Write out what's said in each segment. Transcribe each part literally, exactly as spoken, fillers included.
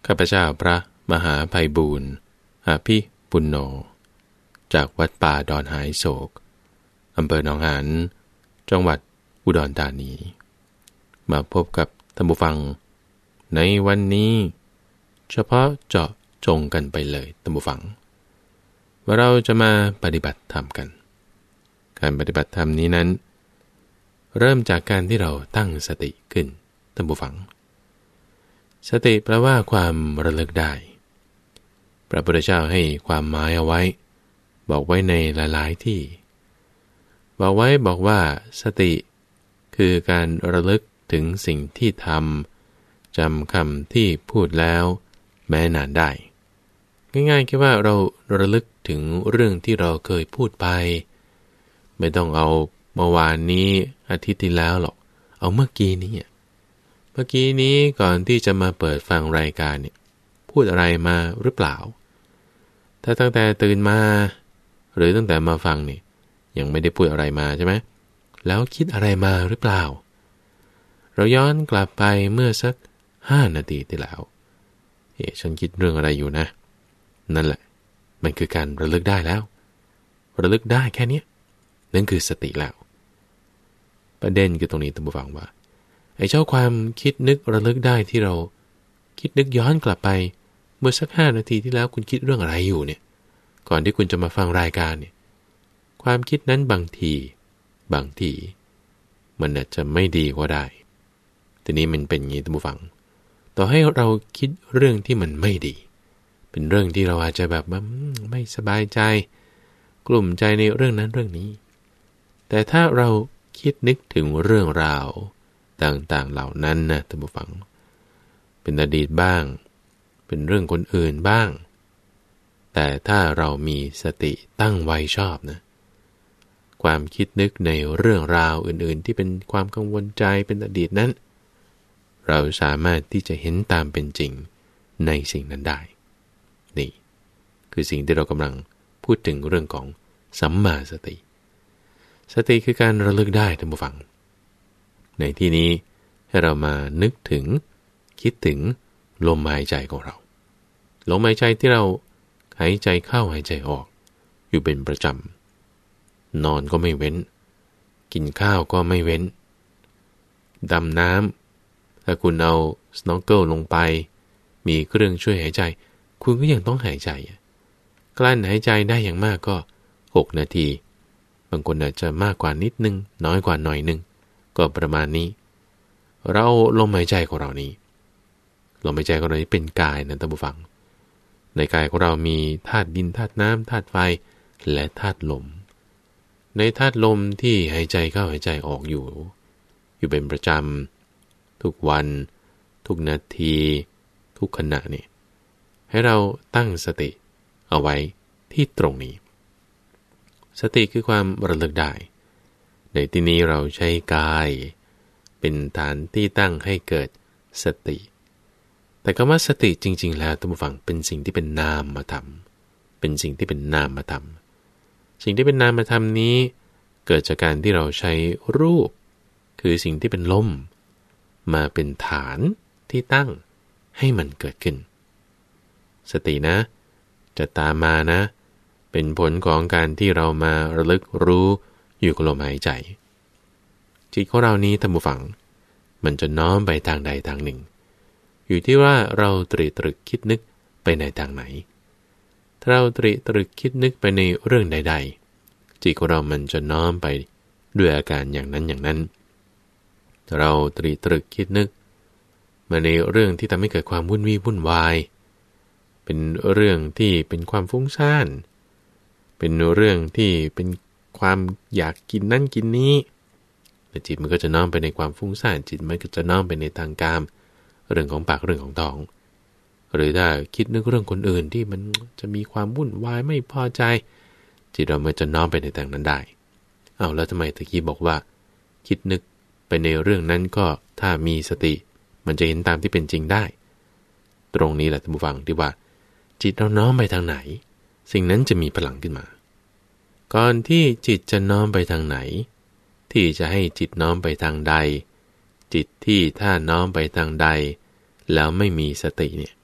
ข้าพเจ้าพระมหาไพบูลย์อาภิปุณโญจากวัดป่าดอนหายโศกอำเภอหนองหานจังหวัดอุดรธานีมาพบกับท่านผู้ฟังในวันนี้เฉพาะเจาะจงกันไปเลยท่านผู้ฟังว่าเราจะมาปฏิบัติธรรมกันการปฏิบัติธรรมนี้นั้นเริ่มจากการที่เราตั้งสติขึ้นท่านผู้ฟังสติแปลว่าความระลึกได้พระพุทธเจ้าให้ความหมายเอาไว้บอกไว้ในหลายๆที่บอกไว้บอกว่าสติคือการระลึกถึงสิ่งที่ทำจำคำที่พูดแล้วแม้นานได้ง่ายๆแค่ว่าเราระลึกถึงเรื่องที่เราเคยพูดไปไม่ต้องเอาเมื่อวานนี้อาทิตย์ที่แล้วหรอกเอาเมื่อกี้นี้เมื่อกี้นี้ก่อนที่จะมาเปิดฟังรายการเนี่ยพูดอะไรมาหรือเปล่าถ้าตั้งแต่ตื่นมาหรือตั้งแต่มาฟังนี่ยังไม่ได้พูดอะไรมาใช่ไหมแล้วคิดอะไรมาหรือเปล่าเราย้อนกลับไปเมื่อสักห้านาทีที่แล้วเอ๊ะฉันคิดเรื่องอะไรอยู่นะนั่นแหละมันคือการระลึกได้แล้วระลึกได้แค่นี้นั่นคือสติแล้วประเด็นคือตรงนี้ท่านผู้ฟังว่าไอ้เจ้าความคิดนึกระลึกได้ที่เราคิดนึกย้อนกลับไปเมื่อสักห้านาทีที่แล้วคุณคิดเรื่องอะไรอยู่เนี่ยก่อนที่คุณจะมาฟังรายการเนี่ยความคิดนั้นบางทีบางทีมันอาจจะไม่ดีก็ได้ทีนี้มันเป็นอย่างนี้ท่านผู้ฟังต่อให้เราคิดเรื่องที่มันไม่ดีเป็นเรื่องที่เราอาจจะแบบไม่สบายใจกลุ่มใจในเรื่องนั้นเรื่องนี้แต่ถ้าเราคิดนึกถึงเรื่องราวต่างๆเหล่านั้นนะท่านผู้ฟังเป็นอดีตบ้างเป็นเรื่องคนอื่นบ้างแต่ถ้าเรามีสติตั้งไว้ชอบนะความคิดนึกในเรื่องราวอื่นๆที่เป็นความกังวลใจเป็นอดีตนั้นเราสามารถที่จะเห็นตามเป็นจริงในสิ่งนั้นได้นี่คือสิ่งที่เรากำลังพูดถึงเรื่องของสัมมาสติสติคือการระลึกได้ท่านผู้ฟังในที่นี้ให้เรามานึกถึงคิดถึงลมหายใจของเราลมหายใจที่เราหายใจเข้าหายใจออกอยู่เป็นประจำนอนก็ไม่เว้นกินข้าวก็ไม่เว้นดำน้ำถ้าคุณเอา snorkel ลงไปมีเครื่องช่วยหายใจคุณก็ยังต้องหายใจกลั้นหายใจได้อย่างมากก็หกนาทีบางคนอาจจะมากกว่านิดนึงน้อยกว่าหน่อยนึงก็ประมาณนี้เราลมหายใจของเรานี้ลมหายใจของเรานี้เป็นกายนะท่านผู้ฟังในกายของเรามีธาตุดินธาตุน้ำธาตุไฟและธาตุลมในธาตุลมที่หายใจเข้าหายใจออกอยู่อยู่เป็นประจำทุกวันทุกนาทีทุกขณะนี่ให้เราตั้งสติเอาไว้ที่ตรงนี้สติคือความระลึกได้ในที่นี้เราใช้กายเป็นฐานที่ตั้งให้เกิดสติแต่คำว่าสติจริงๆแล้วท่านผู้ฟังเป็นสิ่งที่เป็นนามธรรมเป็นสิ่งที่เป็นนามธรรมสิ่งที่เป็นนามธรรมนี้เกิดจากการที่เราใช้รูปคือสิ่งที่เป็นลมมาเป็นฐานที่ตั้งให้มันเกิดขึ้นสตินะจะตามมานะเป็นผลของการที่เรามาระลึกรู้อยู่กับลมหายใจจิตของเรานี้ท่านผู้ฟังมันจะน้อมไปทางใดทางหนึ่งอยู่ที่ว่าเราตรีตรึกคิดนึกไปในทางไหนถ้าเราตรีตรึกคิดนึกไปในเรื่องใดๆจิตของเรามันจะน้อมไปด้วยอาการอย่างนั้นอย่างนั้นเราตรีตรึกคิดนึกมาในเรื่องที่ทำให้เกิดความวุ่นวี่วุ่นวายเป็นเรื่องที่เป็นความฟุ้งซ่านเป็นเรื่องที่เป็นความอยากกินนั่นกินนี้แต่จิตมันก็จะน้อมไปในความฟุ้งซ่านจิตมันก็จะน้อมไปในทางกามเรื่องของปากเรื่องของท้องหรือถ้าคิดนึกเรื่องคนอื่นที่มันจะมีความวุ่นวายไม่พอใจจิตเรามันจะน้อมไปในทางนั้นได้เอาแล้วทำไมตะกี้บอกว่าคิดนึกไปในเรื่องนั้นก็ถ้ามีสติมันจะเห็นตามที่เป็นจริงได้ตรงนี้แหละท่านผู้ฟังที่ว่าจิตเราน้อมไปทางไหนสิ่งนั้นจะมีพลังขึ้นมาก่อนที่จิตจะน้อมไปทางไหนที่จะให้จิตน้อมไปทางใดจิตที่ถ้าน้อมไปทางใดแล้วไม่มีสติเนี่ย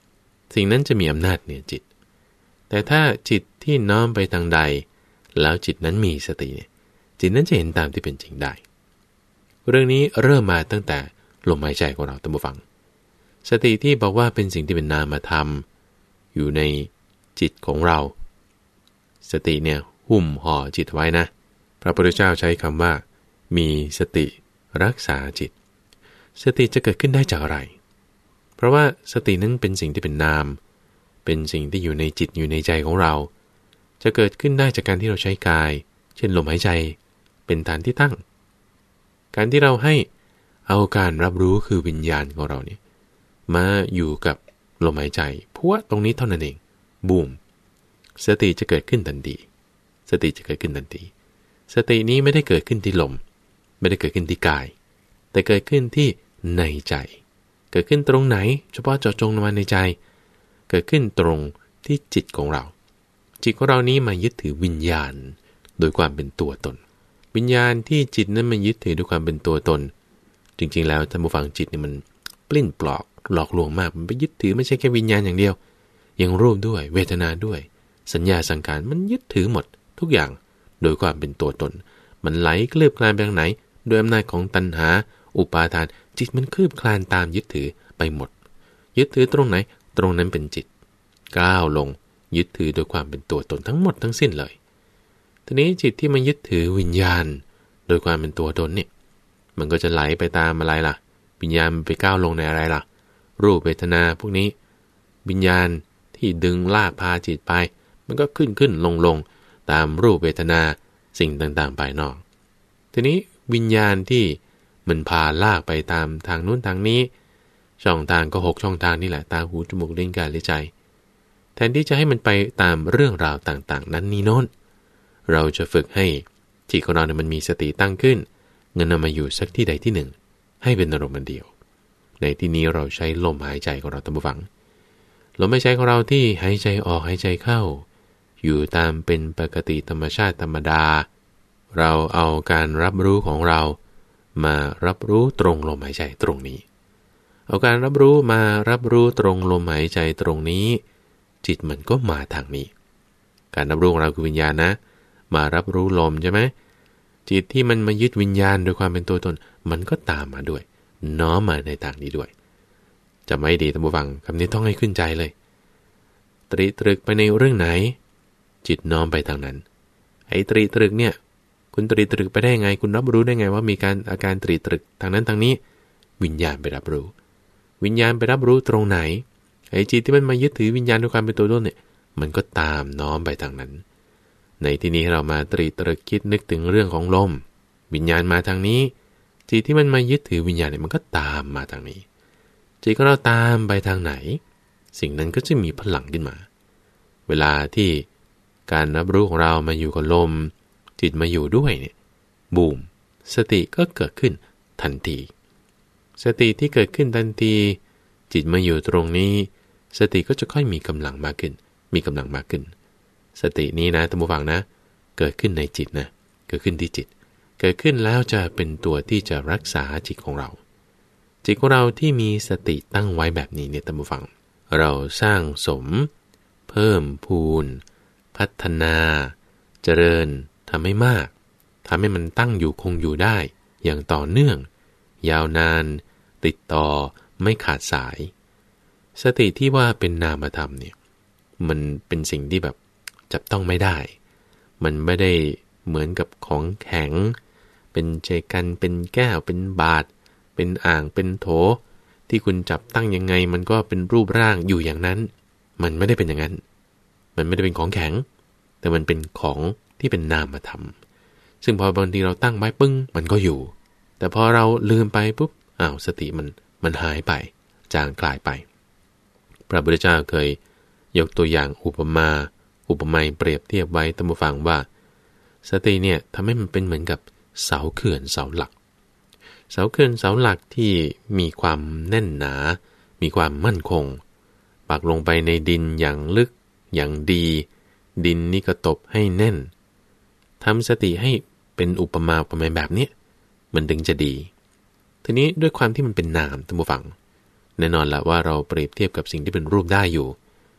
สิ่งนั้นจะมีอำนาจเหนือจิตแต่ถ้าจิตที่น้อมไปทางใดแล้วจิตนั้นมีสติเนี่ยจิตนั้นจะเห็นตามที่เป็นจริงได้เรื่องนี้เริ่มมาตั้งแต่ลมหายใจของเราท่านผู้ฟังสติที่บอกว่าเป็นสิ่งที่เป็นนามธรรมอยู่ในจิตของเราสติเนี่ยหุ้มห่อจิตไว้นะพระพุทธเจ้าใช้คำว่ามีสติรักษาจิตสติจะเกิดขึ้นได้จากอะไรเพราะว่าสตินั้นเป็นสิ่งที่เป็นนามเป็นสิ่งที่อยู่ในจิตอยู่ในใจของเราจะเกิดขึ้นได้จากการที่เราใช้กายเช่นลมหายใจเป็นฐานที่ตั้งการที่เราให้เอาการรับรู้คือวิญญาณของเราเนี่ยมาอยู่กับลมหายใจเพราะว่าตรงนี้เท่านั้นเองบูมสติจะเกิดขึ้นทันทีสติจะเกิดขึ้นทันทีสตินี้ไม่ได้เกิดขึ้นที่ลมไม่ได้เกิดขึ้นที่กายแต่เกิดขึ้นที่ในใจเกิดขึ้นตรงไหนเฉพาะเจาะจงลงมาในใจเกิดขึ้นตรงที่จิตของเราจิตของเรานี้มายึดถือวิญญาณโดยความเป็นตัวตนวิญญาณที่จิตนั้นมันยึดถือด้วยความเป็นตัวตนจริงๆแล้วท่านผู้ฟังจิตนี่มันปลิ้นปลอกหลอกลวงมากมันไปยึดถือไม่ใช่แค่วิญญาณอย่างเดียวยังรูปด้วยเวทนาด้วยสัญญาสังขารมันยึดถือหมดทุกอย่างโดยความเป็นตัวตนมันไหลคลืบคลานไปทางไหนโดยอำนาจของตัณหาอุปาทานจิตมันคลืบคลานตามยึดถือไปหมดยึดถือตรงไหนตรงนั้นเป็นจิตก้าวลงยึดถือโดยความเป็นตัวตนทั้งหมดทั้งสิ้นเลยทีนี้จิตที่มันยึดถือวิญญาณโดยความเป็นตัวตนเนี่ยมันก็จะไหลไปตามอะไรล่ะวิญญาณไปก้าวลงในอะไรล่ะรูปเวทนาพวกนี้วิญญาณที่ดึงลากพาจิตไปมันก็ขึ้นขึ้นลงลงตามรูปเวทนาสิ่งต่างๆภายนอกทีนี้วิญญาณที่มันพาลากไปตามทางนู้นทางนี้ช่องทางก็หกช่องทางนี่แหละตาหูจมูกลิ้นกายและใจแทนที่จะให้มันไปตามเรื่องราวต่างๆนั้นนี่โน้นเราจะฝึกให้จิตของเราเนี่ยมันมีสติตั้งขึ้นเงินนำมาอยู่สักที่ใดที่หนึ่งให้เป็นอารมณ์เดียวในที่นี้เราใช้ลมหายใจของเราท่านผู้ฟังลมหายใจของเราที่หายใจออกหายใจเข้าอยู่ตามเป็นปกติธรรมชาติธรรมดาเราเอาการรับรู้ของเรามารับรู้ตรงลมหายใจตรงนี้เอาการรับรู้มารับรู้ตรงลมหายใจตรงนี้จิตมันก็มาทางนี้การรับรู้ของเราคือวิญญาณนะมารับรู้ลมใช่ไหมจิตที่มันมายึดวิญญาณโดยความเป็นตัวตนมันก็ตามมาด้วยน้อมมาในทางนี้ด้วยจะไม่ดีท่านผู้ฟังคำนี้ต้องให้ขึ้นใจเลยตรีตรึกไปในเรื่องไหนจิตน้อมไปทางนั้นไอ้ตรีตรึกเนี่ยคุณตรีตรึกไปได้ไงคุณรับรู้ได้ไงว่ามีการอาการตรีตรึกทางนั้นทางนี้วิญญาณไปรับรู้วิญญาณไปรับรู้ตรงไหนไอ้จิตที่มันมายึดถือวิญญาณด้วยความเป็นตัวตนเนี่ยมันก็ตามน้อมไปทางนั้นในที่นี้เรามาตรีตรึกคิดนึกถึงเรื่องของลมวิญญาณมาทางนี้จิตที่มันมายึดถือวิญญาณเนี่ยมันก็ตามมาทางนี้จิตของเราตามไปทางไหนสิ่งนั้นก็จะมีพลังขึ้นมาเวลาที่การรับรู้ของเรามาอยู่กับลมจิตมาอยู่ด้วยเนี่ยบูมสติก็เกิดขึ้นทันทีสติที่เกิดขึ้นทันทีจิตมาอยู่ตรงนี้สติก็จะค่อยมีกำลังมากขึ้นมีกำลังมากขึ้นสตินี้นะท่านผู้ฟังนะเกิดขึ้นในจิตนะเกิดขึ้นที่จิตเกิดขึ้นแล้วจะเป็นตัวที่จะรักษาจิตของเราจิตของเราที่มีสติตั้งไว้แบบนี้เนี่ยท่านผู้ฟังเราสร้างสมเพิ่มพูนพัฒนาเจริญทำให้มากทำให้มันตั้งอยู่คงอยู่ได้อย่างต่อเนื่องยาวนานติดต่อไม่ขาดสายสติที่ว่าเป็นนามธรรมเนี่ยมันเป็นสิ่งที่แบบจับต้องไม่ได้มันไม่ได้เหมือนกับของแข็งเป็นเจกันเป็นแก้วเป็นบาตรเป็นอ่างเป็นโถที่คุณจับตั้งยังไงมันก็เป็นรูปร่างอยู่อย่างนั้นมันไม่ได้เป็นอย่างนั้นมันไม่ได้เป็นของแข็งแต่มันเป็นของที่เป็นนามธรรมซึ่งพอบางทีเราตั้งไว้ปึ้งมันก็อยู่แต่พอเราลืมไปปุ๊บอ้าวสติมันมันหายไปจางกลายไปพระพุทธเจ้าเคยยกตัวอย่างอุปมาอุปไมยเปรียบเทียบไว้ท่านผู้ฟังว่าสติเนี่ยทำให้มันเป็นเหมือนกับเสาเขื่อนเสาหลักเสาเขื่อนเสาหลักที่มีความแน่นหนามีความมั่นคงปักลงไปในดินอย่างลึกอย่างดีดินนี่ก็ตบให้แน่นทำสติให้เป็นอุปมาอุปไมยแบบนี้มันถึงจะดีทีนี้ด้วยความที่มันเป็นนามท่านผู้ฟังแน่นอนละว่าเราเปรียบเทียบกับสิ่งที่เป็นรูปได้อยู่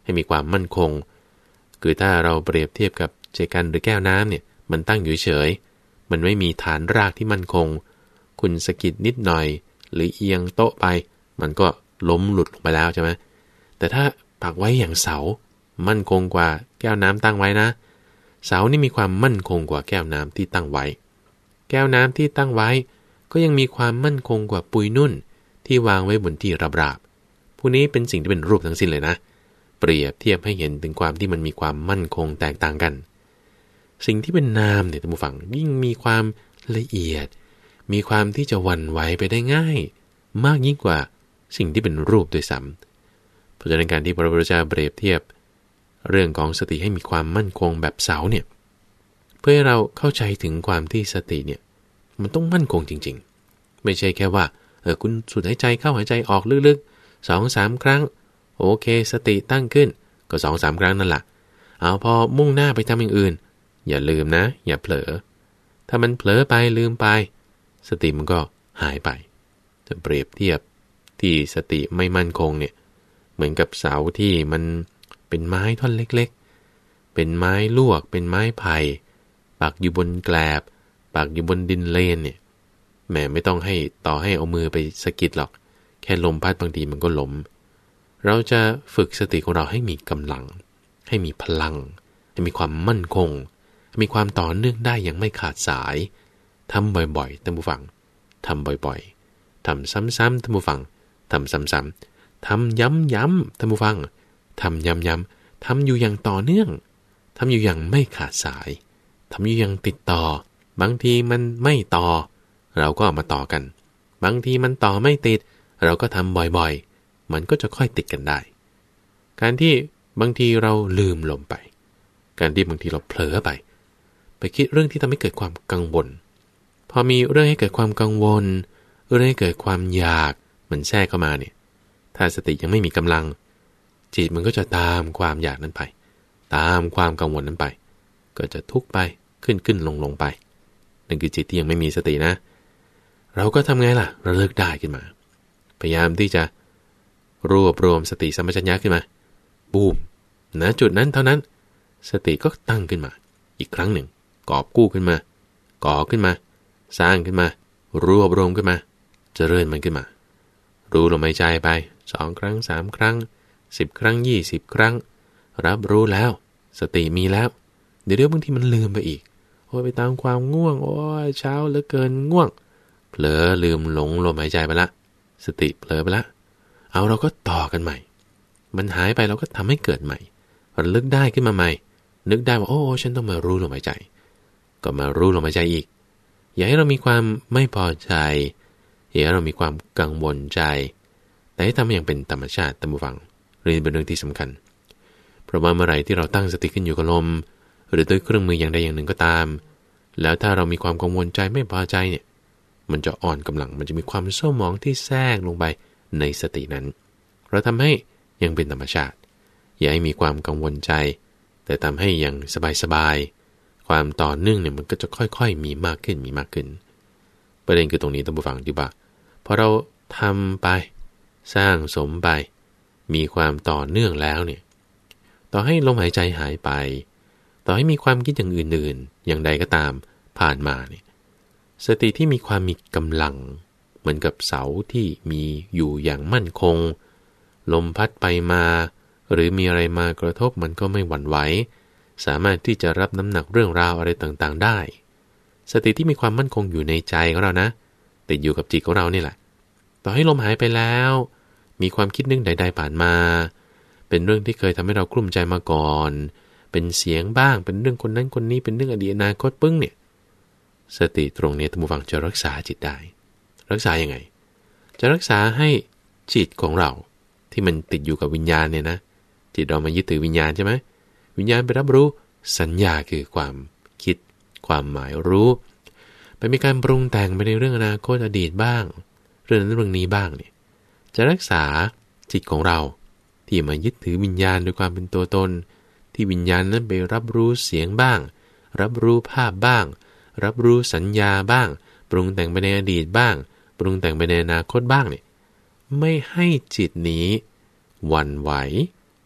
ให้มีความมั่นคงคือถ้าเราเปรียบเทียบกับเจกันหรือแก้วน้ำเนี่ยมันตั้งอยู่เฉยมันไม่มีฐานรากที่มั่นคงคุณสะกิดนิดหน่อยหรือเอียงโต๊ะไปมันก็ล้มหลุดลงไปแล้วใช่ไหมแต่ถ้าปักไว้อย่างเสามั่นคงกว่าแก้วน้ำตั้งไว้นะเสานี่มีความมั่นคงกว่าแก้วน้ำที่ตั้งไว้แก้วน้ำที่ตั้งไว้ก็ยังมีความมั่นคงกว่าปุยนุ่นที่วางไว้บนที่ราบๆพวกนี้เป็นสิ่งที่เป็นรูปทั้งสิ้นเลยนะเปรียบเทียบให้เห็นถึงความที่มันมีความมั่นคงแตกต่างกันสิ่งที่เป็นนามเนี่ยท่านผู้ฟังยิ่งมีความละเอียดมีความที่จะหวั่นไหวไปได้ง่ายมากยิ่งกว่าสิ่งที่เป็นรูปด้วยซ้ำเพราะฉะนั้นการที่พระพุทธเจ้าเปรียบเทียบเรื่องของสติให้มีความมั่นคงแบบเสาเนี่ยเพื่อให้เราเข้าใจถึงความที่สติเนี่ยมันต้องมั่นคงจริงๆไม่ใช่แค่ว่าเออคุณสูดหายใจเข้าหายใจออกลึกๆ สองถึงสาม ครั้งโอเคสติตั้งขึ้นก็ สองถึงสาม ครั้งนั่นแหละเอาพอมุ่งหน้าไปทำอย่างอื่นอย่าลืมนะอย่าเผลอถ้ามันเผลอไปลืมไปสติมันก็หายไปจะเปรียบเทียบที่สติไม่มั่นคงเนี่ยเหมือนกับเสาที่มันเป็นไม้ท่อนเล็กๆเป็นไม้ลวกเป็นไม้ไผ่ปักอยู่บนแกลบปักอยู่บนดินเลนเนี่ยแหมไม่ต้องให้ต่อให้เอามือไปสะกิดหรอกแค่ลมพัดบางทีมันก็ล้มเราจะฝึกสติของเราให้มีกำลังให้มีพลังให้มีความมั่นคงมีความต่อเนื่องได้อย่างไม่ขาดสายทำบ่อยๆท่านผู้ฟังทำบ่อยๆทำซ้ำๆท่านผู้ฟังทำซ้ำๆทำย้ำๆท่านผู้ฟังทำย้ำๆทำอยู่อย่างต่อเนื่องทำอยู่อย่างไม่ขาดสายทำอยู่อย่างติดต่อบางทีมันไม่ต่อเราก็เอามาต่อกันบางทีมันต่อไม่ติดเราก็ทำบ่อยๆมันก็จะค่อยติดกันได้การที่บางทีเราลืมลมไปการที่บางทีเราเผลอไปไปคิดเรื่องที่ทำให้เกิดความกังวลพอมีเรื่องให้เกิดความกังวลเรื่องให้เกิดความอยากมันแทรกเข้ามาเนี่ยถ้าสติยังไม่มีกำลังจิตมันก็จะตามความอยากนั้นไปตามความกังวลนั้นไปก็จะทุกข์ไปขึ้นขึ้นลงลงไปนั่นคือจิตที่ยังไม่มีสตินะเราก็ทำไงล่ะระลึกได้ขึ้นมาพยายามที่จะรวบรวมสติสัมปชัญญะขึ้นมาบูมณจุดนั้นเท่านั้นสติก็ตั้งขึ้นมาอีกครั้งหนึ่งกอบกู้ขึ้นมาก่อขึ้นมาสร้างขึ้นมารวบรวมขึ้นมาเจริญมันขึ้นมารู้ลมหายใจไปสองครั้งสามครั้งสิบครั้งยี่สิบครั้งรับรู้แล้วสติมีแล้วเดี๋ยวเดี๋ยวบางทีมันลืมไปอีกโอ้ยไปตามความง่วงโอ้ยเช้าเหลือเกินง่วงเผลอลืมหลงลมหายใจไปละสติเผลอไปละเอาเราก็ต่อกันใหม่มันหายไปเราก็ทำให้เกิดใหม่ระลึกได้ขึ้นมาใหม่นึกได้ว่าโอ้ฉันต้องมารู้ลมหายใจก็มารู้ลมหายใจอีกอย่าให้เรามีความไม่พอใจอย่าให้เรามีความกังวลใจแต่ให้ทำอย่างเป็นธรรมชาติตามฟังเรื่องเป็นเรื่องที่สำคัญเพราะว่าเมื่อไหร่ที่เราตั้งสติขึ้นอยู่กับลมหรือด้วยเครื่องมืออย่างใดอย่างหนึ่งก็ตามแล้วถ้าเรามีความกังวลใจไม่พอใจเนี่ยมันจะอ่อนกำลังมันจะมีความเศร้าหมองที่แทรกลงไปในสตินั้นเราทำให้ยังเป็นธรรมชาติอย่าให้มีความกังวลใจแต่ทำให้อย่างสบายๆความต่อเนื่องเนี่ยมันก็จะค่อยๆมีมากขึ้นมีมากขึ้นประเด็นคือตรงนี้ท่านผู้ฟังที่ว่าพอเราทำไปสร้างสมไปมีความต่อเนื่องแล้วเนี่ยต่อให้ลมหายใจหายไปต่อให้มีความคิดอย่างอื่นๆอย่างใดก็ตามผ่านมาเนี่ยสติที่มีความมีกำลังเหมือนกับเสาที่มีอยู่อย่างมั่นคงลมพัดไปมาหรือมีอะไรมากระทบมันก็ไม่หวั่นไหวสามารถที่จะรับน้ำหนักเรื่องราวอะไรต่างๆได้สติที่มีความมั่นคงอยู่ในใจของเรานะติดอยู่กับจิตของเรานี่แหละต่อให้ลมหายไปแล้วมีความคิดนึกใดๆผ่านมาเป็นเรื่องที่เคยทำให้เรากลุ้มใจมาก่อนเป็นเสียงบ้างเป็นเรื่องคนนั้นคนนี้เป็นเรื่องอดีตอนาคตปึ้งเนี่ยสติตรงนี้ท่านผู้ฟังจะรักษาจิตได้รักษายังไงจะรักษาให้จิตของเราที่มันติดอยู่กับวิญญาณเนี่ยนะจิตเรามายึดถือวิญญาณใช่ไหมวิญญาณไปรับรู้สัญญาคือความคิดความหมายรู้ไปมีการปรุงแต่งไปในเรื่องอนาคตอดีตบ้างเรื่องนั้นเรื่องนี้บ้างเนี่ยจะรักษาจิตของเราที่มายึดถือวิญญาณโดยความเป็นตัวตนที่วิญญาณนั้นไปรับรู้เสียงบ้างรับรู้ภาพบ้างรับรู้สัญญาบ้างปรุงแต่งไปในอดีตบ้างปรุงแต่งไปในอนาคตบ้างเนี่ยไม่ให้จิตนี้หวั่นไหว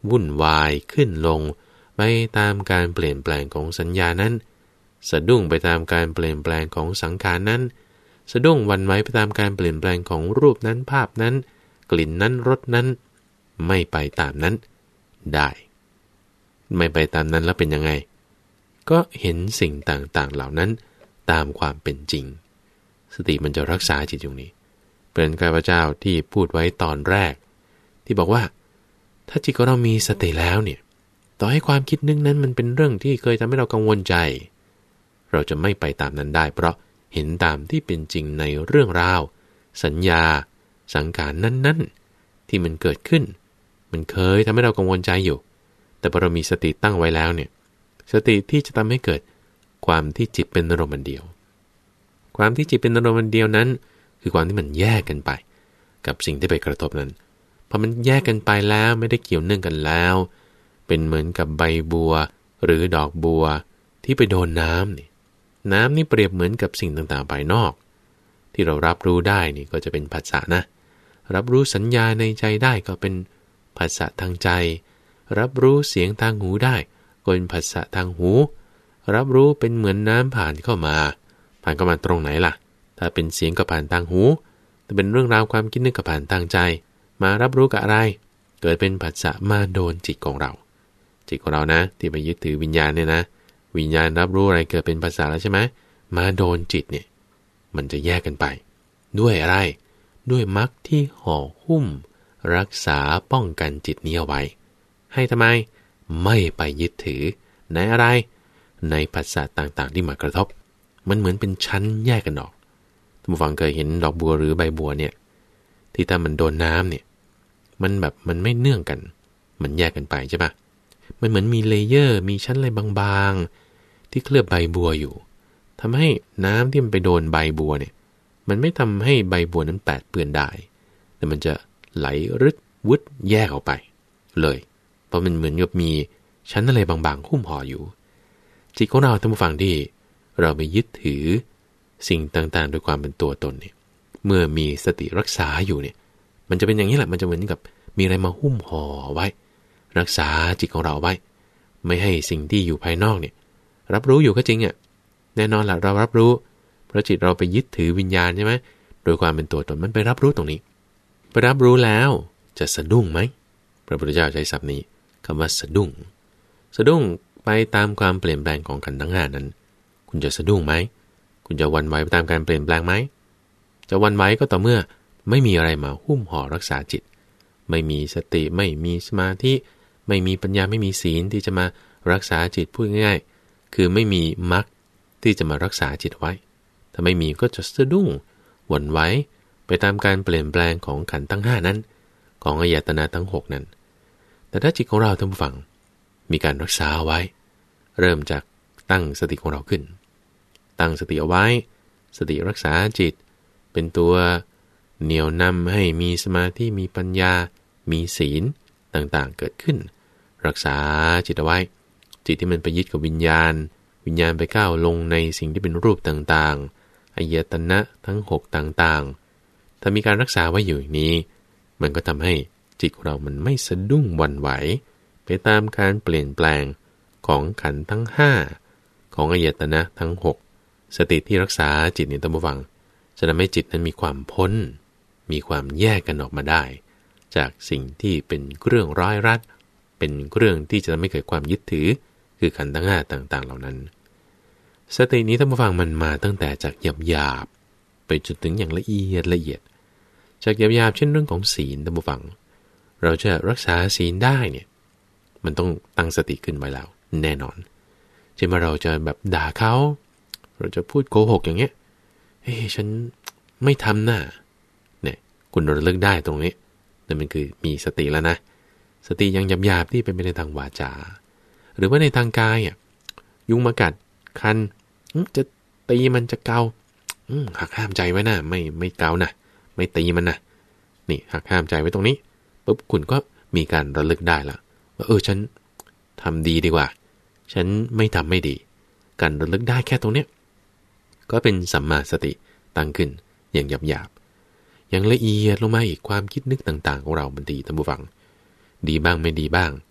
วุ่นวายขึ้นลงไปตามการเปลี่ยนแปลงของสัญญานั้นสะดุ้งไปตามการเปลี่ยนแปลงของสังขารนั้นสะดุ้งหวั่นไหวไปตามการเปลี่ยนแปลงของรูปนั้นภาพนั้นกลิ่นนั้นรสนั้นไม่ไปตามนั้นได้ไม่ไปตามนั้นแล้วเป็นยังไงก็เห็นสิ่งต่างๆเหล่านั้นตามความเป็นจริงสติมันจะรักษาจิตตรงนี้เป็นข้าพเจ้าที่พูดไว้ตอนแรกที่บอกว่าถ้าจิตของเรามีสติแล้วเนี่ยต่อให้ความคิดนึกนั้นมันเป็นเรื่องที่เคยทำให้เรากังวลใจเราจะไม่ไปตามนั้นได้เพราะเห็นตามที่เป็นจริงในเรื่องราวสัญญาสังขารนั้นๆที่มันเกิดขึ้นมันเคยทำให้เรากังวลใจอยู่แต่พอเรามีสติตั้งไว้แล้วเนี่ยสติที่จะทำให้เกิดความที่จิตเป็นอารมณ์เดียวความที่จิตเป็นอารมณ์เดียวนั้นคือความที่มันแยกกันไปกับสิ่งที่ไปกระทบนั้นพอมันแยกกันไปแล้วไม่ได้เกี่ยวเนื่องกันแล้วเป็นเหมือนกับใบบัวหรือดอกบัวที่ไปโดนน้ำนี่น้ำนี่เปรียบเหมือนกับสิ่งต่างๆภายนอกที่เรารับรู้ได้นี่ก็จะเป็นผัสสะนะรับรู้สัญญาในใจได้ก็เป็นผัสสะทางใจรับรู้เสียงทางหูได้ก็เป็นผัสสะทางหูรับรู้เป็นเหมือนน้ำผ่านเข้ามาผ่านเข้ามาตรงไหนล่ะถ้าเป็นเสียงก็ผ่านทางหูถ้าเป็นเรื่องราวความคิดนึกก็ผ่านทางใจมารับรู้กับอะไรเกิดเป็นผัสสะมาโดนจิตของเราจิตของเรานะที่ไปยึดถือวิญญาณเนี่ยนะวิญญาณรับรู้อะไรเกิดเป็นผัสสะแล้วใช่ไหมมาโดนจิตเนี่ยมันจะแยกกันไปด้วยอะไรด้วยมรรคที่ห่อหุ้มรักษาป้องกันจิตนี้เอาไว้ให้ทำไมไม่ไปยึดถือในอะไรในผัสสะต่างๆที่มากระทบมันเหมือนเป็นชั้นแยกกันออกท่านผู้ฟังเคยเห็นดอกบัวหรือใบบัวเนี่ยที่ถ้ามันโดนน้ำเนี่ยมันแบบมันไม่เนื่องกันมันแยกกันไปใช่ปะมันเหมือนมีเลเยอร์มีชั้นอะไรบางๆที่เคลือบใบบัวอยู่ทำให้น้ำที่มันไปโดนใบบัวเนี่ยมันไม่ทำให้ใบบัวนั้นแปดเปื้อนได้แต่มันจะไหลรึดวุดแยกออกไปเลยเพราะมันเหมือนกับมีชั้นอะไรบางๆหุ้มห่ออยู่จิตของเราท่านผู้ฟังที่เราไปยึดถือสิ่งต่างๆโดยความเป็นตัวตนเนี่ยเมื่อมีสติรักษาอยู่เนี่ยมันจะเป็นอย่างนี้แหละมันจะเหมือนกับมีอะไรมาหุ้มห่อไว้รักษาจิตของเราไว้ไม่ให้สิ่งที่อยู่ภายนอกเนี่ยรับรู้อยู่ก็จริงอ่ะแน่นอนแหละเรารับรู้เพราะจิตเราไปยึดถือวิญญาณใช่ไหมโดยความเป็นตัวตนมันไปรับรู้ตรงนี้ไปรับรู้แล้วจะสะดุ้งไหมพระพุทธเจ้าใช้ศัพท์นี้คำว่าสะดุ้งสะดุ้งไปตามความเปลี่ยนแปลงของขันธ์ทั้งห้านั้นคุณจะสะดุ้งไหมคุณจะหวั่นไหวไปตามการเปลี่ยนแปลงไหมจะหวั่นไหวก็ต่อเมื่อไม่มีอะไรมาหุ้มห่อรักษาจิตไม่มีสติไม่มีสมาธิไม่มีปัญญาไม่มีศีลที่จะมารักษาจิตพูดง่ายๆคือไม่มีมรรคที่จะมารักษาจิตไว้ถ้าไม่มีก็จะสะดุ้งหวั่นไหวไปตามการเปลี่ยนแปลงของขันธ์ทั้งห้านั้นของอายตนะทั้งหกนั้นแต่ถ้าจิตของเราท่านผู้ฟังมีการรักษาไว้เริ่มจากตั้งสติของเราขึ้นตั้งสติเอาไว้สติรักษาจิตเป็นตัวเหนี่ยวนำให้มีสมาธิมีปัญญามีศีลต่างๆเกิดขึ้นรักษาจิตเอาไว้จิตที่มันไปยึดกับวิญญาณวิญญาณไปก้าวลงในสิ่งที่เป็นรูปต่างๆอายตนะทั้งหกต่างๆถ้ามีการรักษาไว้อยู่อย่างนี้มันก็ทำให้จิตของเรามันไม่สะดุ้งหวั่นไหวไปตามการเปลี่ยนแปลงของขันธ์ทั้งห้าของอายตนะทั้งหกสติที่รักษาจิตเนี่ยท่านผู้ฟังจะทำให้จิตนั้นมีความพ้นมีความแยกกันออกมาได้จากสิ่งที่เป็นเรื่องร้ายรัดเป็นเรื่องที่จะทำให้เกิดความยึดถือคือขันธ์ทั้งห้าต่างๆเหล่านั้นสตินี้ท่านผู้ฟังมันมาตั้งแต่จากหยาบๆไปจนถึงอย่างละเอียดละเอียดจากหยาบๆเช่นเรื่องของศีลท่านผู้ฟังเราจะรักษาศีลได้เนี่ยมันต้องตั้งสติขึ้นไว้แล้วแน่นอนเช่นว่าเราจะแบบด่าเขาเราจะพูดโกหกอย่างเงี้ยเฮ้ยฉันไม่ทำน่ะเนี่ยคุณระลึกได้ตรงนี้นั่นมันคือมีสติแล้วนะสติยังหยาบๆที่เป็นไปในทางวาจาหรือว่าในทางกายอ่ะยุงมากัดคันจะตีมันจะเกาหักห้ามใจไว้นะไม่ไม่เกานะไม่ตีมันนะนี่หักห้ามใจไว้ตรงนี้ปุ๊บคุณก็มีการระลึกได้ละว่าเออฉันทำดีดีกว่าฉันไม่ทำไม่ดีการระลึกได้แค่ตรงเนี้ยก็เป็นสัมมาสติตั้งขึ้นอย่างหยาบๆอย่างละเอียดลงมาอีกความคิดนึกต่างๆของเราบางทีท่านผู้ฟังดีบ้างไม่ดีบ้าง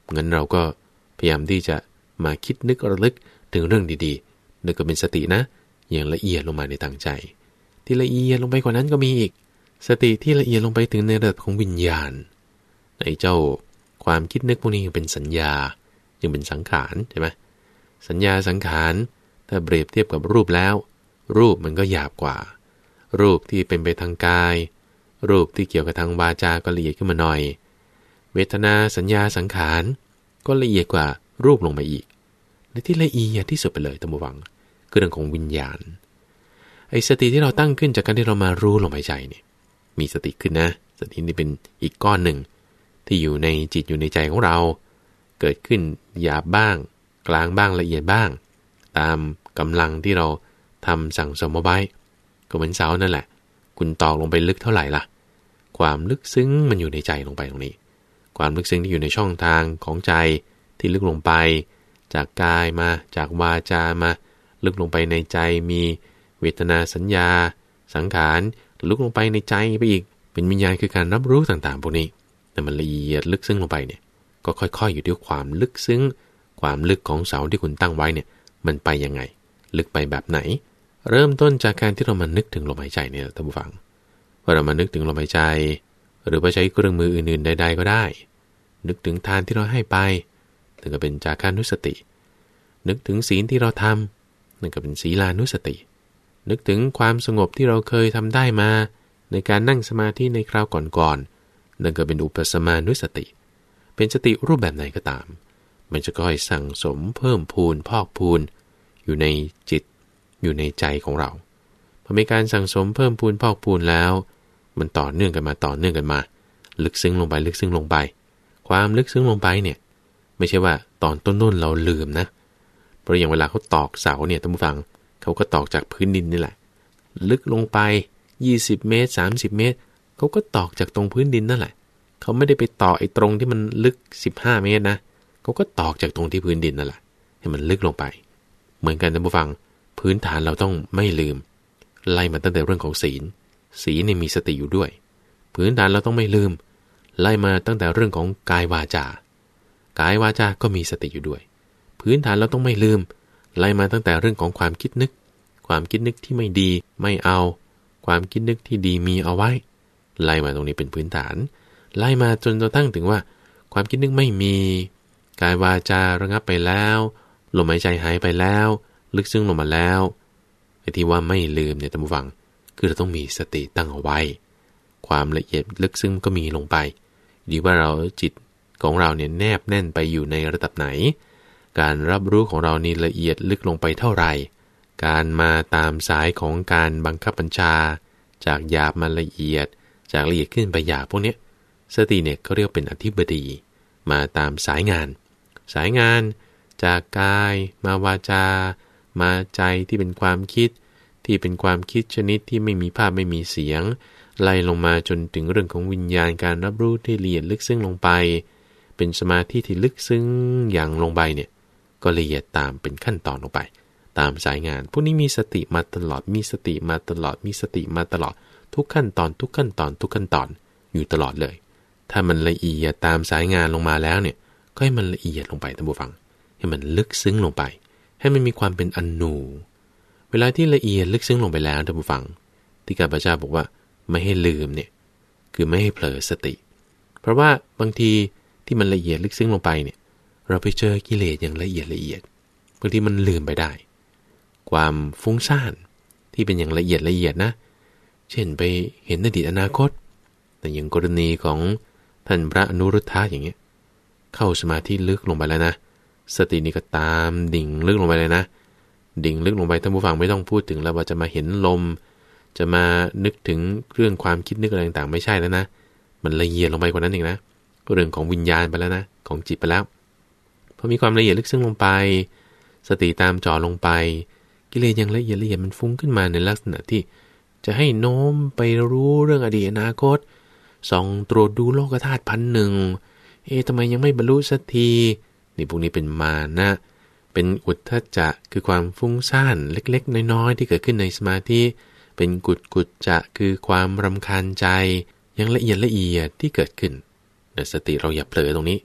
งั้นเราก็พยายามที่จะมาคิดนึกระลึกถึงเรื่องดีๆนึกก็เป็นสตินะอย่างละเอียดลงมาในทางใจที่ละเอียดลงไปกว่านั้นก็มีอีกสติที่ละเอียดลงไปถึงในระดับของวิญญาณในเจ้าความคิดนึกพวกนี้ยังเป็นสัญญายังเป็นสังขารใช่ไหมสัญญาสังขารถ้าเปรียบเทียบกับรูปแล้วรูปมันก็หยาบกว่ารูปที่เป็นไปทางกายรูปที่เกี่ยวกับทางวาจาก็ละเอียดขึ้นมาหน่อยเวทนาสัญญาสังขารก็ละเอียดกว่ารูปลงไปอีกและที่ละเอียดที่สุดไปเลยตั้งวังคือเรื่องของวิญญาณไอ้สติที่เราตั้งขึ้นจากการที่เรามารู้ลมหายใจเนี่ยมีสติขึ้นนะสตินี่เป็นอีกก้อนหนึ่งที่อยู่ในจิตอยู่ในใจของเราเกิดขึ้นหยาบบ้างกลางบ้างละเอียดบ้างตามกำลังที่เราทำสั่งสมเอาไว้ก็เหมือนเสานั่นแหละคุณตอกลงไปลึกเท่าไหร่ล่ะความลึกซึ้งมันอยู่ในใจลงไปตรงนี้ความลึกซึ้งที่อยู่ในช่องทางของใจที่ลึกลงไปจากกายมาจากวาจามาลึกลงไปในใจมีเวทนาสัญญาสังขารลึกลงไปในใจไปอีกเป็นวิญญาณคือการรับรู้ต่างๆพวกนี้แต่มันละเอียดลึกซึ้งลงไปเนี่ยก็ค่อยๆอยู่ด้วยความลึกซึ้งความลึกของเสาที่คุณตั้งไว้เนี่ยมันไปยังไงลึกไปแบบไหนเริ่มต้นจากการที่เรามานึกถึงลมหายใจเนี่ยท่านผู้ฟังว่าเรามานึกถึงลมหายใจหรือว่าใช้เครื่องมืออื่นๆใดๆก็ได้นึกถึงทานที่เราให้ไปนั่นก็เป็นจาคานุสตินึกถึงศีลที่เราทำนั่นก็เป็นศีลานุสตินึกถึงความสงบที่เราเคยทำได้มาในการนั่งสมาธิในคราวก่อนๆนั่นก็เป็นอุปสมานุสติเป็นสติรูปแบบไหนก็ตามมันจะค่อยสั่งสมเพิ่มพูนพอกพูนอยู่ในจิตอยู่ในใจของเราพอมีการสั่งสมเพิ่มพูนพอกพูนแล้วมันต่อเนื่องกันมาต่อเนื่องกันมาลึกซึ้งลงไปลึกซึ้งลงไปความลึกซึ้งลงไปเนี่ยไม่ใช่ว่าตอนต้นๆเราลืมนะเพราะอย่างเวลาเขาตอกเสาเนี่ยท่านผู้ฟังเขาก็ตอกจากพื้นดินนี่แหละลึกลงไปยี่สิบเมตรสามสิบเมตรเขาก็ตอกจากตรงพื้นดินนั่นแหละเขาไม่ได้ไปตอกไอ้ตรงที่มันลึกสิบห้าเมตรนะเขาก็ตอกจากตรงที่พื้นดินนั่นแหละให้มันลึกลงไปเหมือนกันท่านผู้ฟังพื้นฐานเราต้องไม่ลืมไล่มาตั้งแต่เรื่องของศีลศีลเนี่ยมีสติอยู่ด้วยพื้นฐานเราต้องไม่ลืมไล่มาตั้งแต่เรื่องของกายวาจากายวาจาก็มีสติอยู่ด้วยพื้นฐานเราต้องไม่ลืมไล่มาตั้งแต่เรื่องของความคิดนึกความคิดนึกที่ไม่ดีไม่เอาความคิดนึกที่ดีมีเอาไว้ไล่มาตรงนี้เป็นพื้นฐานไล่มาจนเราตั้งถึงว่าความคิดนึกไม่มีกายวาจาระงับไปแล้วลมหายใจหายไปแล้วลึกซึ้งลงมาแล้วไอ้ที่ว่าไม่ลืมเนี่ยท่านผู้ฟังคือเราต้องมีสติตั้งเอาไว้ความละเอียดลึกซึ้งก็มีลงไปดีว่าเราจิตของเราเนี่ยแนบแน่นไปอยู่ในระดับไหนการรับรู้ของเรานี่ละเอียดลึกลงไปเท่าไหร่การมาตามสายของการบังคับบัญชาจากหยาบมาละเอียดจากละเอียดขึ้นไปหยาบพวกนี้สติเนี่ยเขาเรียกเป็นอธิบดีมาตามสายงานสายงานจากกายมาวาจามาใจที่เป็นความคิดที่เป็นความคิดชนิดที่ไม่มีภาพไม่มีเสียงไล่ลงมาจนถึงเรื่องของวิญญาณการรับรู้ที่ละเอียดลึกซึ้งลงไปเป็นสมาธิที่ลึกซึ้งอย่างลงไปเนี่ยก็ละเอียดตามเป็นขั้นตอนลงไปตามสายงานพวกนี้มีสติมาตลอดมีสติมาตลอดมีสติมาตลอดทุกขั้นตอนทุกขั้นตอนทุกขั้นตอนอยู่ตลอดเลยถ้ามันละเอียดตามสายงานลงมาแล้วเนี่ยก็ให้มันละเอียดลงไปท่านผู้ฟังให้มันลึกซึ้งลงไปให้มันมีความเป็นอนูเวลาที่ละเอียดลึกซึ้งลงไปแล้วท่านผู้ฟังที่ข้าพเจ้าบอกว่าไม่ให้ลืมเนี่ยคือไม่ให้เผลอสติเพราะว่าบางทีที่มันละเอียดลึกซึ้งลงไปเนี่ยเราไปเจอกิเลสอย่างละเอียดละเอียดบางทีมันลืมไปได้ความฟุ้งซ่านที่เป็นอย่างละเอียดละเอียดนะเช่นไปเห็นอดีตอนาคตแต่อย่างกรณีของท่านพระอนุรุทธะอย่างเงี้ยเข้าสมาธิลึกลงไปแล้วนะสตินี่ก็ตามดิ่งลึกลงไปเลยนะดิ่งลึกลงไปท่านผู้ฟังไม่ต้องพูดถึงแล้วว่าจะมาเห็นลมจะมานึกถึงเรื่องความคิดนึกอะไรต่างๆไม่ใช่แล้วนะมันละเอียดลงไปกว่านั้นเองนะเรื่องของวิญญาณไปแล้วนะของจิตไปแล้วพอมีความละเอียดลึกซึ้งลงไปสติตามจ่อลงไปกิเลสยังละเอียดละเอียดมันฟุ้งขึ้นมาในลักษณะที่จะให้โน้มไปรู้เรื่องอดีตอนาคตส่องตรวจดูโลกธาตุพันหนึ่งเอ๊ะทำไมยังไม่บรรลุสักทีนี่พวกนี้เป็นมานะเป็นอุทธัจจะคือความฟุ้งซ่านเล็กๆน้อยๆที่เกิดขึ้นในสมาธิเป็นกุจกุจจะคือความรำคาญใจยังละเอียดละเอียดที่เกิดขึ้นแต่สติเราอย่าเผลอตรงนี้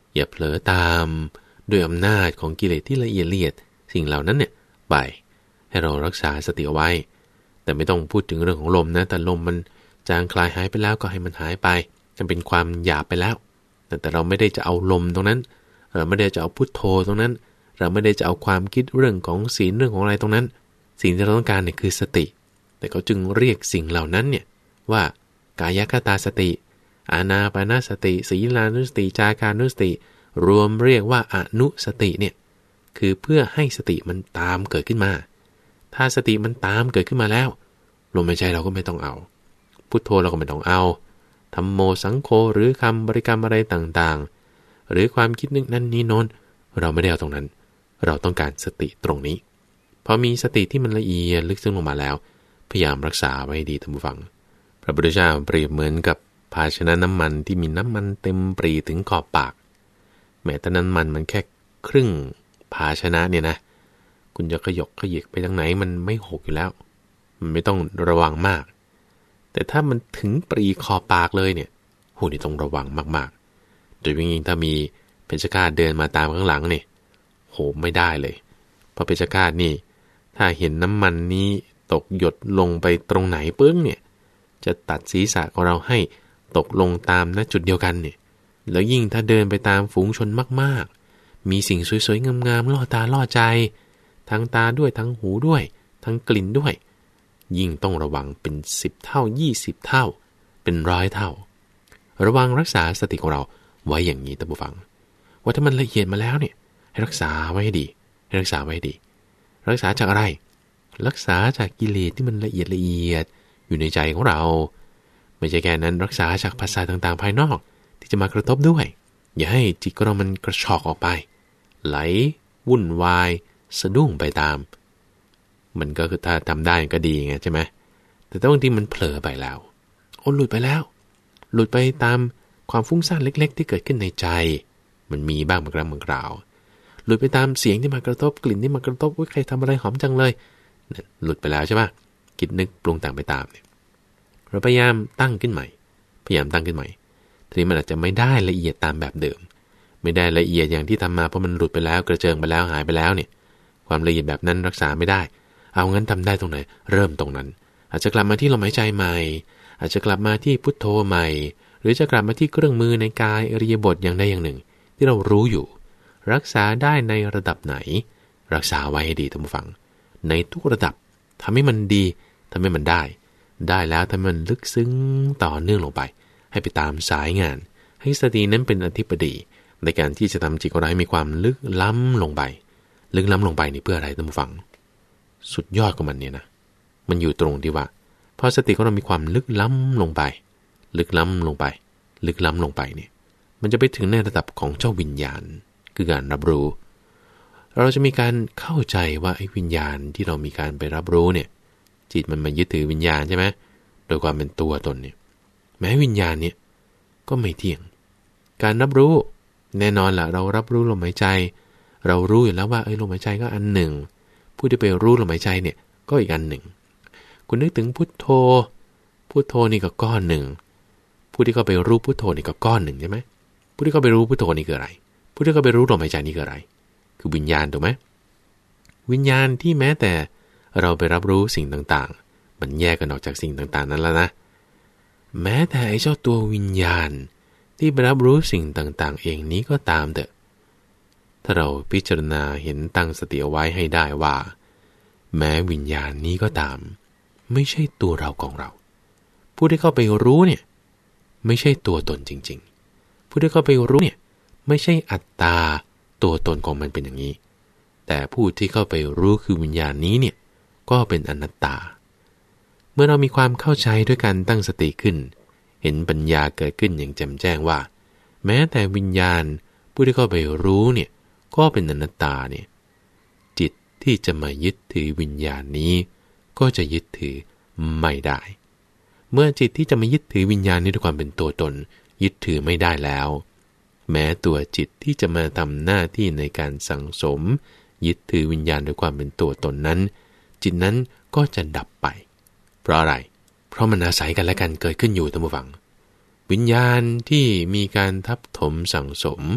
อย่าเผลอตามด้วยอำนาจของกิเลสที่ละเอียดละเอียดสิ่งเหล่านั้นเนี่ยไปให้เรารักษาสติเอาไว้แต่ไม่ต้องพูดถึงเรื่องของลมนะแต่ลมมันจางคลายหายไปแล้วก็ให้มันหายไปมันเป็นความหยาบไปแล้วแต่แต่เราไม่ได้จะเอาลมตรงนั้นเราไม่ได้จะเอาพุทโธตรงนั้นเราไม่ได้จะเอาความคิดเรื่องของศีลเรื่องของอะไรตรงนั้นสิ่งที่เราต้องการเนี่ยคือสติแต่เขาจึงเรียกสิ่งเหล่านั้นเนี่ยว่ากายคตาสติอานาปานสติศีลานุสติจาคานุสติรวมเรียกว่าอนุสติเนี่ยคือเพื่อให้สติมันตามเกิดขึ้นมาถ้าสติมันตามเกิดขึ้นมาแล้วลมหายใจเราก็ไม่ต้องเอาพุทโธเราก็ไม่ต้องเอาธัมโมสังโฆหรือคำบริกรรมอะไรต่างๆหรือความคิดนึกนั้นนี้โน้นเราไม่ได้เอาตรงนั้นเราต้องการสติตรงนี้พอมีสติที่มันละเอียดลึกซึ้งลงมาแล้วพยายามรักษาไว้ดีท่านผู้ฟังพระพุทธเจ้าเปรียบเหมือนกับภาชนะน้ำมันที่มีน้ำมันเต็มปรีถึงขอบปากแม้แต่น้ำมันมันแค่ครึ่งภาชนะเนี่ยนะคุณจะขยกขยิกไปทางไหนมันไม่หกอยู่แล้วมันไม่ต้องระวังมากแต่ถ้ามันถึงปรีขอบปากเลยเนี่ยโหนี่ต้องระวังมากๆโดยยิ่งถ้ามีเพชฌฆาตเดินมาตามข้างหลังเนี่ยโหไม่ได้เลยเพราะเพชฌฆาตนี่ถ้าเห็นน้ำมันนี้ตกหยดลงไปตรงไหนปึ้งเนี่ยจะตัดศีรษะของเราให้ตกลงตามณจุดเดียวกันเนี่ยแล้วยิ่งถ้าเดินไปตามฝูงชนมากๆมีสิ่งสวยๆงามๆล่อตาล่อใจทั้งตาด้วยทั้งหูด้วยทั้งกลิ่นด้วยยิ่งต้องระวังเป็นสิบเท่ายี่สิบเท่าเป็นร้อยเท่าระวังรักษาสติของเราไว้อย่างนี้ท่านผู้ฟังว่าถ้ามันละเอียดมาแล้วเนี่ยให้รักษาไว้ให้ดีให้รักษาไว้ให้ดีรักษาจากอะไรรักษาจากกิเลสที่มันละเอียดละเอียดอยู่ในใจของเราไม่ใช่แค่นั้นรักษาจากภาษาต่างๆภายนอกที่จะมากระทบด้วยอย่าให้จิตของเรามันกระชอกออกไปไหลวุ่นวายสะดุ้งไปตามมันก็คือถ้าทำได้ก็ดีไงใช่ไหมแต่ถ้าบางทีมันเผลอไปแล้วโอ้หลุดไปแล้วหลุดไปตามความฟุ้งซ่านเล็กๆที่เกิดขึ้นในใจมันมีบ้างบางครั้งบางคราวหลุดไปตามเสียงที่มากระทบกลิ่นที่มากระทบว่าใครทำอะไรหอมจังเลยหลุดไปแล้วใช่ปะคิดนึกปรุงแต่งไปตามเนี่ยเราพยายามตั้งขึ้นใหม่พยายามตั้งขึ้นใหม่ทีนี้มันอาจจะไม่ได้ละเอียดตามแบบเดิมไม่ได้ละเอียดอย่างที่ทำมาเพราะมันหลุดไปแล้วกระเจิงไปแล้วหายไปแล้วเนี่ยความละเอียดแบบนั้นรักษาไม่ได้เอางั้นทำได้ตรงไหนเริ่มตรงนั้นอาจจะกลับมาที่ลมหายใจใหม่อาจจะกลับมาที่พุทโธใหม่หรือจะกลับมาที่เครื่องมือในกายอิริยาบถอย่างใดอย่างหนึ่งที่เรารู้อยู่รักษาได้ในระดับไหนรักษาไว้ให้ดีท่านผู้ฟังในทุกระดับทำให้มันดีทำให้มันได้ได้แล้วทำให้มันลึกซึ้งต่อเนื่องลงไปให้ไปตามสายงานให้สตินั้นเป็นอธิปดีในการที่จะทำจิตของเราให้มีความลึกล้ำลงไปลึกล้ำลงไปนี่เพื่ออะไรท่านผู้ฟังสุดยอดของมันเนี่ยนะมันอยู่ตรงที่ว่าพอสติของเรามีความลึกล้ำลงไปลึกล้ำลงไปลึกล้ำลงไปเนี่ยมันจะไปถึงในระดับของเจ้าวิญญาณคือการรับรู้เราจะมีการเข้าใจว่าไอ้วิญญาณที่เรามีการไปรับรู้เนี่ยจิตมันมายึดถือวิญญาณใช่ไหมโดยความเป็นตัวตนเนี่ยแม้วิญญาณเนี่ยก็ไม่เที่ยงการรับรู้แน่นอนล่ะเรารับรู้ลมหายใจเรารู้อยู่แล้วว่าไอ้ลมหายใจก็อันหนึ่งผู้ที่ไปรู้ลมหายใจเนี่ยก็อีกอันหนึ่งคุณนึกถึงพุทโธพุทโธนี่ก็ก้อนหนึ่งผู้ที่เข้าไปรู้พุทโธนี่ก็ก้อนหนึ่งใช่ไหมผู้ที่เข้าไปรู้พุทโธนี่คืออะไรผู้ที่เข้าไปรู้ลมหายใจนี่คืออะไรคือวิญญาณถูกไหมวิญญาณที่แม้แต่เราไปรับรู้สิ่งต่างๆมันแยกกันออกจากสิ่งต่างๆนั้นแล้วนะแม้แต่ไอ้เจ้าตัววิญญาณที่ไปรับรู้สิ่งต่างๆเองนี้ก็ตามเถอะถ้าเราพิจารณาเห็นตั้งสติเอาไว้ให้ได้ว่าแม้วิญญาณนี้ก็ตามไม่ใช่ตัวเราของเราผู้ที่เข้าไปรู้เนี่ยไม่ใช่ตัวตนจริงๆผู้ที่เข้าไปรู้เนี่ยไม่ใช่อัตตาตัวตนของมันเป็นอย่างนี้แต่ผู้ที่เข้าไปรู้คือวิญญาณนี้เนี่ยก็เป็นอนัตตาเมื่อเรามีความเข้าใจด้วยการตั้งสติขึ้นเห็นปัญญาเกิดขึ้นอย่างแจ่มแจ้งว่าแม้แต่วิญญาณผู้ที่เข้าไปรู้เนี่ยก็เป็นอนัตตาเนี่ยจิตที่จะมายึดถือวิญญาณนี้ก็จะยึดถือไม่ได้เมื่อจิตที่จะมายึดถือวิญญาณนี้ด้วยความเป็นตัวตนยึดถือไม่ได้แล้วแม้ตัวจิตที่จะมาทำหน้าที่ในการสังสมยึดถือวิญญาณด้วยความเป็นตัวตนนั้นจิตนั้นก็จะดับไปเพราะอะไรเพราะมันอาศัยกันและกันเกิดขึ้นอยู่ท่านผู้ฟังวิญญาณที่มีการทับถมสั่งสม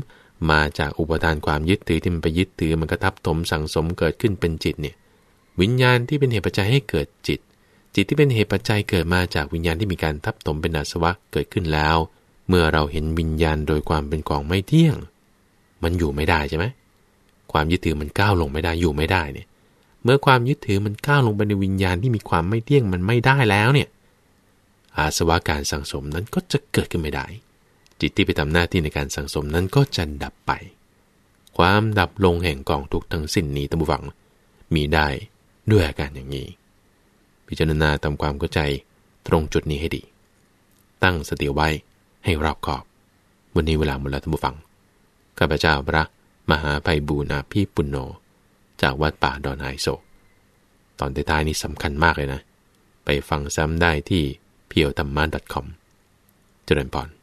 มาจากอุปทานความยึดถือที่มันไปยึดถือมันก็ทับถมสั่งสมเกิดขึ้นเป็นจิตเนี่ยวิญญาณที่เป็นเหตุปัจจัยให้เกิดจิตจิตที่เป็นเหตุปัจจัยเกิดมาจากวิญญาณที่มีการทับถมเป็นอาสวะเกิดขึ้นแล้วเมื่อเราเห็นวิญญาณโดยความเป็นของไม่เที่ยงมันอยู่ไม่ได้ใช่ไหมความยึดถือมันก้าวลงไม่ได้อยู่ไม่ได้เนี่ยเมื่อความยึดถือมันก้าวลงไปในวิญญาณที่มีความไม่เที่ยงมันไม่ได้แล้วเนี่ยอาสวะการสั่งสมนั้นก็จะเกิดขึ้นไม่ได้จิตที่ไปทำหน้าที่ในการสั่งสมนั้นก็จะดับไปความดับลงแห่งกองทุกข์ทั้งสิ้นนี้ท่านผู้ฟังมีได้ด้วยอาการอย่างนี้พิจารณาทำความเข้าใจตรงจุดนี้ให้ดีตั้งสติไว้ให้รอบคอบวันนี้เวลาหมดแล้วท่านผู้ฟังข้าพเจ้าพระมหาไพบูลย์อาภีปุณโญจากวัดป่าดอนไฮโศกตอนท้ายๆนี้สำคัญมากเลยนะไปฟังซ้ำได้ที่ เพียวธรรมะ ดอท คอม เจริญพร